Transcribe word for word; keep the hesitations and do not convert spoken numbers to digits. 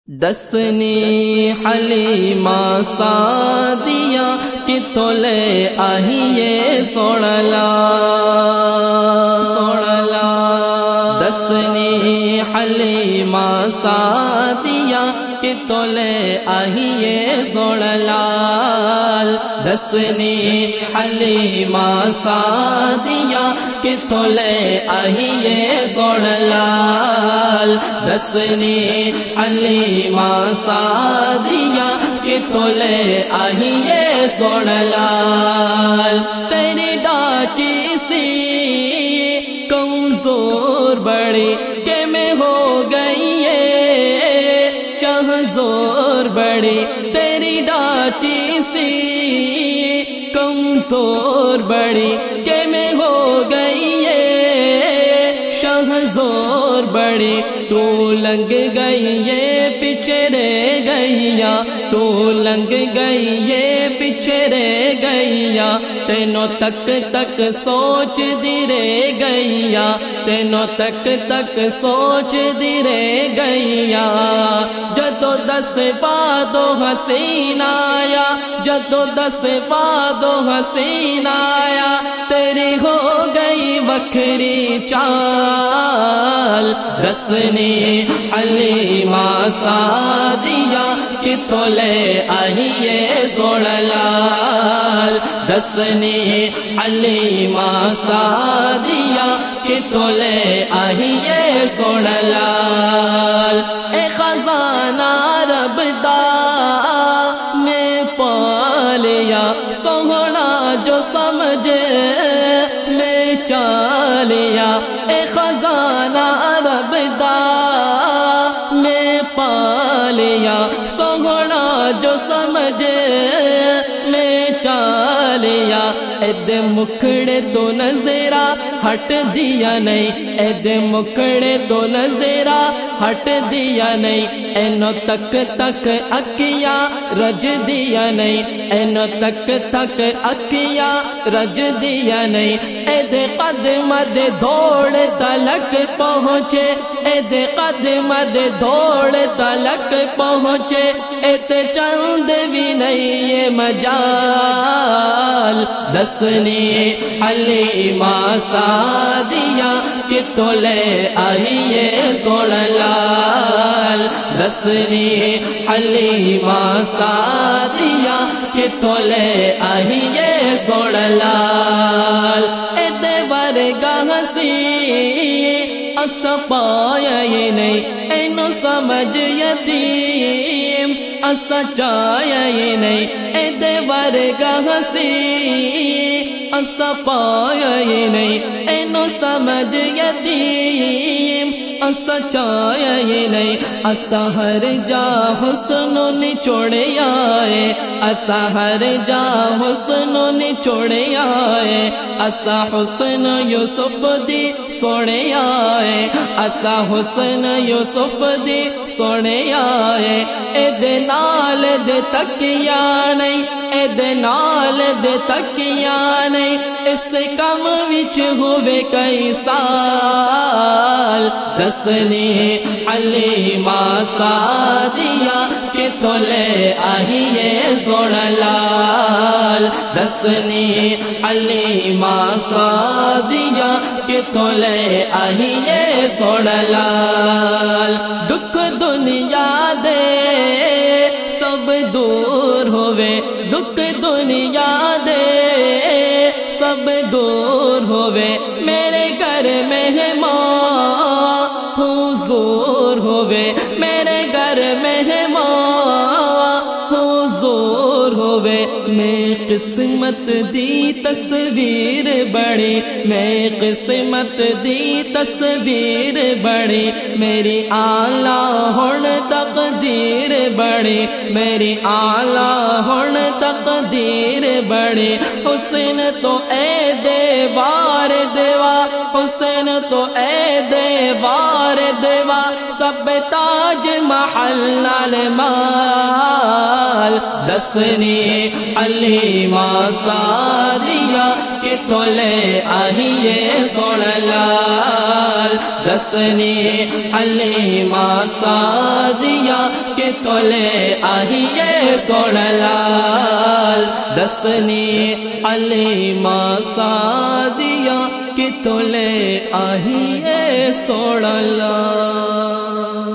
دسنی حلیمہ سعدیہ کتوں لے آئیے سوڑلا سوڑلا دسنی حلیمہ سعدیہ کتوں لے آئیے سوڑلا دسنی حلیمہ سعدیہ کتوں لے آئیے سوڑلا دسنی حلیمہ سعدیہ کتوں لے آئیے سوڑلا تیری ڈاچی سی کمزور بڑی کہ میں ہو گئی ہے کہاں زور بڑی تیری ڈاچی سی کمزور بڑی کہ میں ہو گئی ہے زور بڑی تو لنگ گئی یہ پیچھے رہ گئیا تو لنگ گئی یہ پیچھے رہ گئیا تینوں تک تک سوچ دی رہ گئیا تینوں تک تک سوچ دی رہ گئیا جدو دس بادو حسین آیا جدو دس بادو حسین آیا تیری ہو گئی وکھری چال دسنی حلیمہ سعدیہ کتوں لے آئیے سوڑلا دسنی حلیمہ سعدیہ کتوں لے آئیے سوڑلا اے خزانہ رب دا میں پالیا سوہنا جو سمجھے میں چالیا اے خزانہ رب دا میں پالیا سوہنا جو سمجھے میں چالیا اید مکھڑے تو نظرہ ہٹ دیا نہیں اید مکھڑے تو نظرہ ہٹ دیا نہیں اینو تک تک اکیا رج دیا نہیں اینو تک تک اکیا رج دیا نہیں اید قدم دے دوڑ تلک پہنچے اید قدم دے دوڑ تلک پہنچے اید چند بھی نہیں یہ مجال دسنی حلیمہ سعدیہ کتوں لے آئیے سوڑلا دسنی حلیمہ سعدیہ کتوں لے آئیے سوڑلا ایدے ورگا سی اس پایا یہ نہیں اینو سمجھ یتیم اس چایا یہ نہیں ایدے ورگا سی اس پایا یہ نہیں اینو سمجھ یتیم اس چایا یہ نہیں اس ہر جا حسن نچوڑے آئے اس ہر جا حسن نچوڑے آئے اس حسن یوسف دی سوڑے آئے اس حسن یوسف دی سوڑے آئے اید نال دے تکیا نہیں اید نال دے تکیا نہیں اس کم وچ ہوئے کئی سال دسنی حلیمہ سعدیہ کتوں لے آئیے سوڑلا دسنی حلیمہ سعدیہ کتوں لے آئیے سوڑلا دکھ دنیا دے سب دور ہوئے دکھ دنیا دے سب دور ہوئے میرے گھر مہمان حضور ہوئے میرے گھر مہمان حضور ہوئے میں قسمت دی تصویر بڑی میں قسمت دی تصویر بڑی میری اعلیٰ ہن تقدیر بڑی میری اعلیٰ ہن تقدیر بڑی حسین تو اے دیوار دیوا حسین تو اے دیوار دیوا سب تاج محل نال مال دسنی حلیمہ سعدیہ کتوں لے آئیے سوڑلا دسنی حلیمہ سعدیہ کہ تولے آہیے سوڑا لال دسنی علیمہ سادیا کہ تولے آہیے سوڑا لال